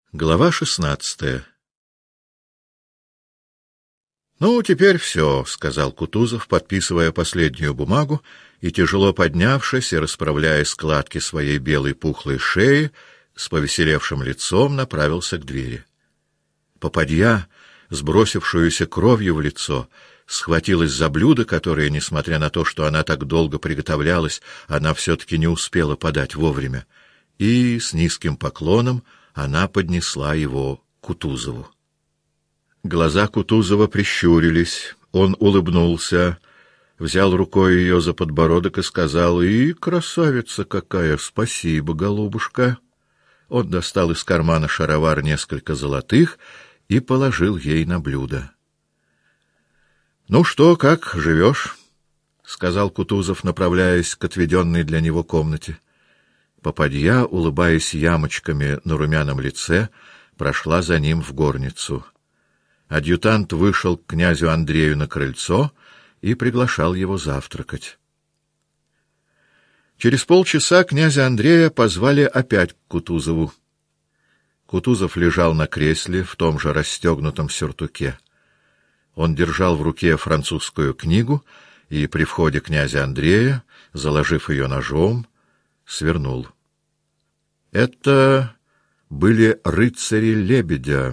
Глава 16. «Ну, теперь все», — сказал Кутузов, подписывая последнюю бумагу, и, тяжело поднявшись и расправляя складки своей белой пухлой шеи, с повеселевшим лицом направился к двери. Попадья, сбросившуюся кровью в лицо, схватилась за блюдо, которое, несмотря на то, что она так долго приготовлялась, она все-таки не успела подать вовремя, и с низким поклоном она поднесла его Кутузову. Глаза Кутузова прищурились, он улыбнулся, взял рукой ее за подбородок и сказал: «И красавица какая! Спасибо, голубушка!» Он достал из кармана шаровар несколько золотых и положил ей на блюдо. «Ну что, как живешь?» — сказал Кутузов, направляясь к отведенной для него комнате. Попадья, улыбаясь ямочками на румяном лице, прошла за ним в горницу. Адъютант вышел к князю Андрею на крыльцо и приглашал его завтракать. Через полчаса князя Андрея позвали опять к Кутузову. Кутузов лежал на кресле в том же расстегнутом сюртуке. Он держал в руке французскую книгу и при входе князя Андрея, заложив ее ножом, свернул. Это были рыцари-лебедя,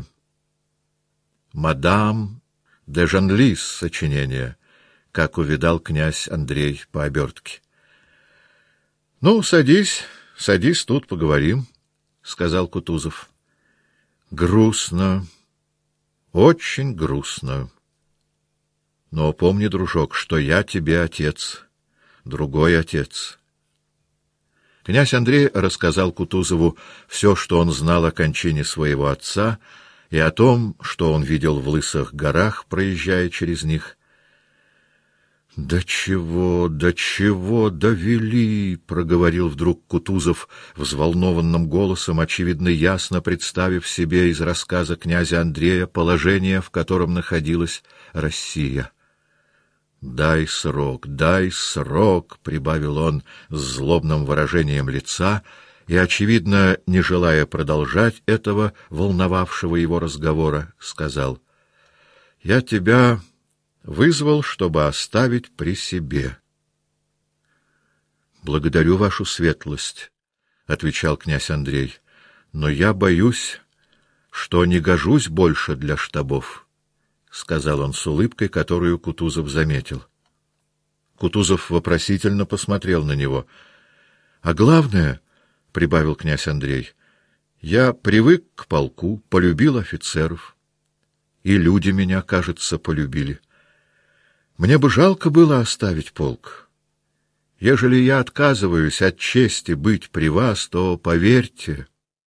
мадам де Жанлис сочинение, как увидал князь Андрей по обертке. — Ну, садись, тут поговорим, — сказал Кутузов. — Грустно, очень грустно. Но помни, дружок, что я тебе отец, другой отец. Князь Андрей рассказал Кутузову все, что он знал о кончине своего отца, и о том, что он видел в Лысых горах, проезжая через них. — До чего довели, — проговорил вдруг Кутузов взволнованным голосом, очевидно ясно представив себе из рассказа князя Андрея положение, в котором находилась Россия. «Дай срок, — прибавил он с злобным выражением лица, и, очевидно, не желая продолжать этого волновавшего его разговора, сказал: — Я тебя вызвал, чтобы оставить при себе. — Благодарю вашу светлость, — отвечал князь Андрей, — но я боюсь, что не гожусь больше для штабов. — сказал он с улыбкой, которую Кутузов заметил. Кутузов вопросительно посмотрел на него. — А главное, — прибавил князь Андрей, — я привык к полку, полюбил офицеров. И люди меня, кажется, полюбили. Мне бы жалко было оставить полк. Ежели я отказываюсь от чести быть при вас, то, поверьте...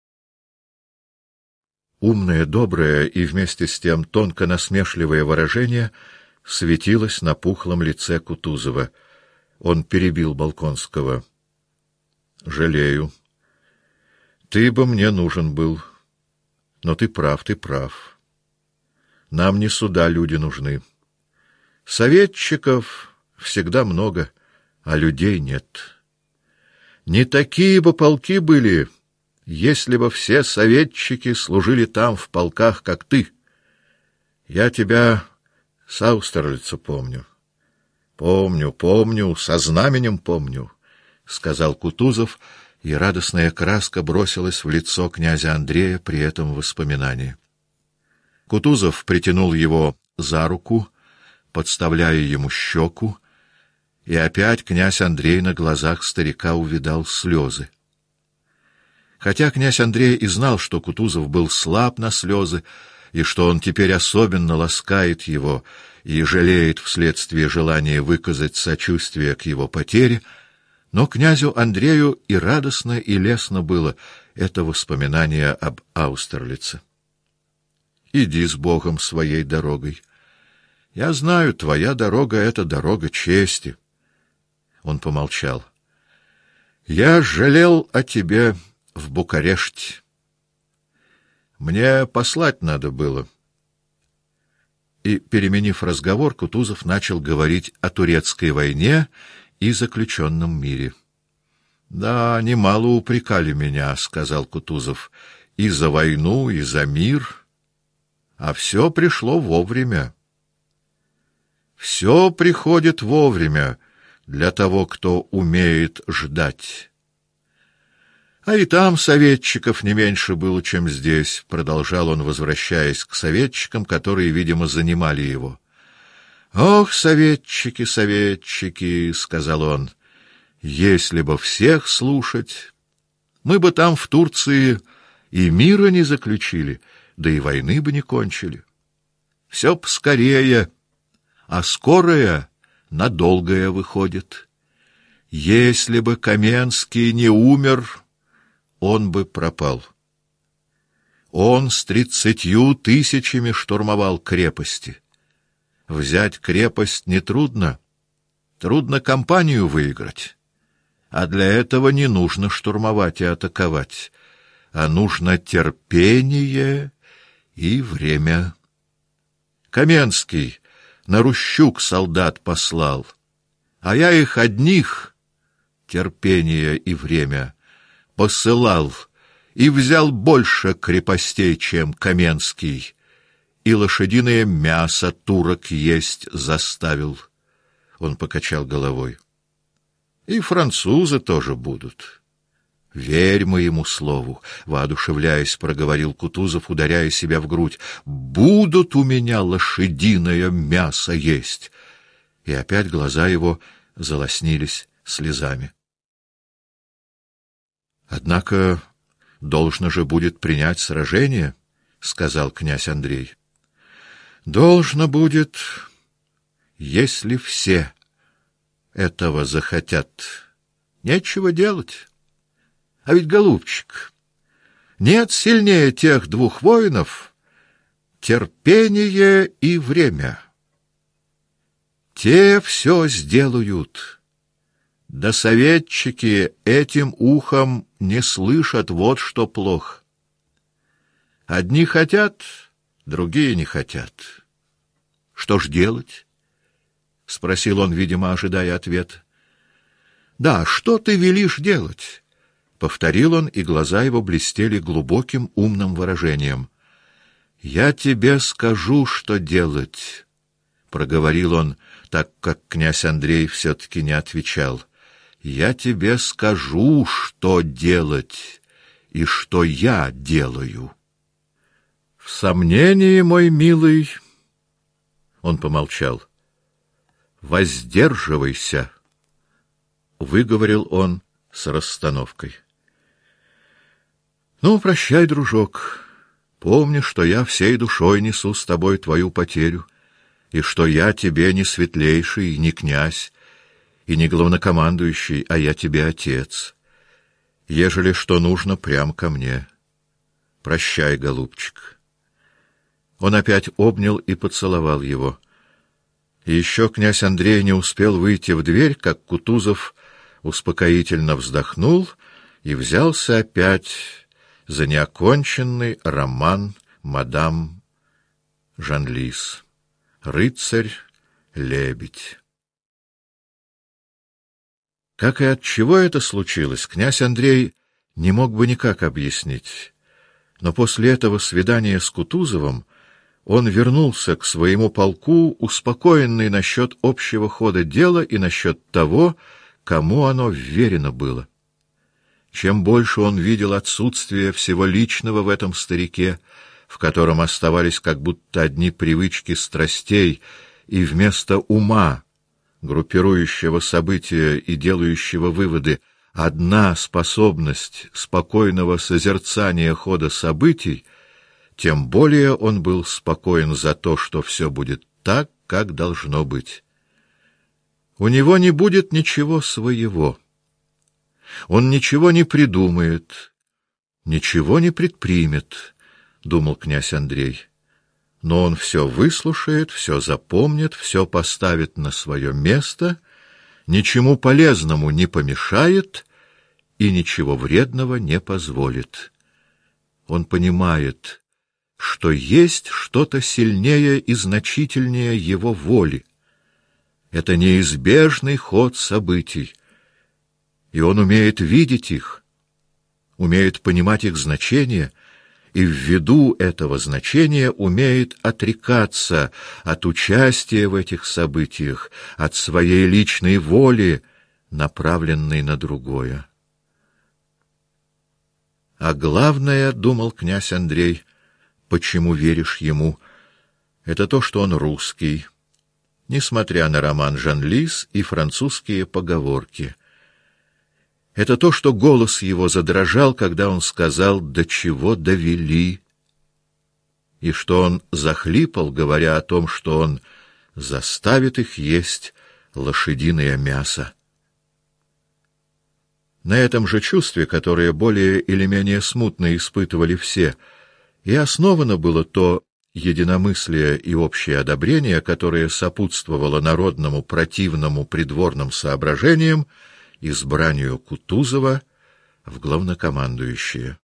Умное, доброе и вместе с тем тонко насмешливое выражение светилось на пухлом лице Кутузова. Он перебил Болконского. — Жалею. Ты бы мне нужен был. Но ты прав. Нам не суда люди нужны. Советчиков всегда много, а людей нет. Не такие бы полки были, если бы все советчики служили там в полках, как ты. Я тебя с Аустерлица помню. Помню, со знаменем помню, — сказал Кутузов, и радостная краска бросилась в лицо князя Андрея при этом воспоминании. Кутузов притянул его за руку, подставляя ему щеку, и опять князь Андрей на глазах старика увидал слезы. Хотя князь Андрей и знал, что Кутузов был слаб на слезы, и что он теперь особенно ласкает его и жалеет вследствие желания выказать сочувствие к его потере, но князю Андрею и радостно, и лестно было это воспоминание об Аустерлице. Иди с Богом своей дорогой. Я знаю, твоя дорога — это дорога чести. Он помолчал. Я жалел о тебе в Букареште. Мне послать надо было. И, переменив разговор, Кутузов начал говорить о турецкой войне и заключенном мире. — Да, немало упрекали меня, — сказал Кутузов, и за войну, и за мир, а все пришло вовремя. Все приходит вовремя для того, кто умеет ждать. А и там советчиков не меньше было, чем здесь, продолжал он, возвращаясь к советчикам, которые, видимо, занимали его. Ох, советчики, советчики, сказал он, если бы всех слушать, мы бы там в Турции и мира не заключили, да и войны бы не кончили. Все поскорее, а скорое надолгое выходит. Если бы Каменский не умер, он бы пропал. Он с 30 000 штурмовал крепости. Взять крепость нетрудно, трудно кампанию выиграть. А для этого не нужно штурмовать и атаковать, а нужно терпение и время. Каменский на Рущук солдат послал, а я их одних, терпение и время, посылал и взял больше крепостей, чем Каменский, и лошадиное мясо турок есть заставил. Он покачал головой. И французы тоже будут. Верь моему слову, воодушевляясь, проговорил Кутузов, ударяя себя в грудь. Будут у меня лошадиное мясо есть. И опять глаза его залоснились слезами. Однако должно же будет принять сражение, сказал князь Андрей. Должно будет, если все этого захотят. Нечего делать. А ведь, голубчик, нет сильнее тех двух воинов терпение и время. Те все сделают. Да советчики этим ухом не слышат, вот что плохо. Одни хотят, другие не хотят. Что ж делать? — спросил он, видимо, ожидая ответа. — Да, что ты велишь делать? — повторил он, и глаза его блестели глубоким умным выражением. — Я тебе скажу, что делать, — проговорил он, так как князь Андрей все-таки не отвечал. — Я тебе скажу, что делать и что я делаю. — В сомнении, мой милый, — он помолчал, — воздерживайся, — выговорил он с расстановкой. — Ну, прощай, дружок. Помни, что я всей душой несу с тобой твою потерю, и что я тебе не светлейший, не князь, и не главнокомандующий, а я тебе отец. Ежели что нужно, прям ко мне. Прощай, голубчик. Он опять обнял и поцеловал его. И еще князь Андрей не успел выйти в дверь, как Кутузов успокоительно вздохнул и взялся опять за неоконченный роман мадам Жанлис «Рыцарь-лебедь». Как и от чего это случилось, князь Андрей не мог бы никак объяснить. Но после этого свидания с Кутузовым он вернулся к своему полку, успокоенный насчет общего хода дела и насчет того, кому оно вверено было. Чем больше он видел отсутствие всего личного в этом старике, в котором оставались как будто одни привычки страстей, и вместо ума, группирующего события и делающего выводы, одна способность спокойного созерцания хода событий, тем более он был спокоен за то, что все будет так, как должно быть. У него не будет ничего своего. Он ничего не придумает, ничего не предпримет, — думал князь Андрей. Но он все выслушает, все запомнит, все поставит на свое место, ничему полезному не помешает и ничего вредного не позволит. Он понимает, что есть что-то сильнее и значительнее его воли. Это неизбежный ход событий, и он умеет видеть их, умеет понимать их значение, и ввиду этого значения умеет отрекаться от участия в этих событиях, от своей личной воли, направленной на другое. А главное, — думал князь Андрей, — почему веришь ему, — это то, что он русский, несмотря на роман Жанлис и французские поговорки. Это то, что голос его задрожал, когда он сказал «до чего довели», и что он захлипал, говоря о том, что он заставит их есть лошадиное мясо. На этом же чувстве, которое более или менее смутно испытывали все, и основано было то единомыслие и общее одобрение, которое сопутствовало народному противному придворным соображениям, избранию Кутузова в главнокомандующие.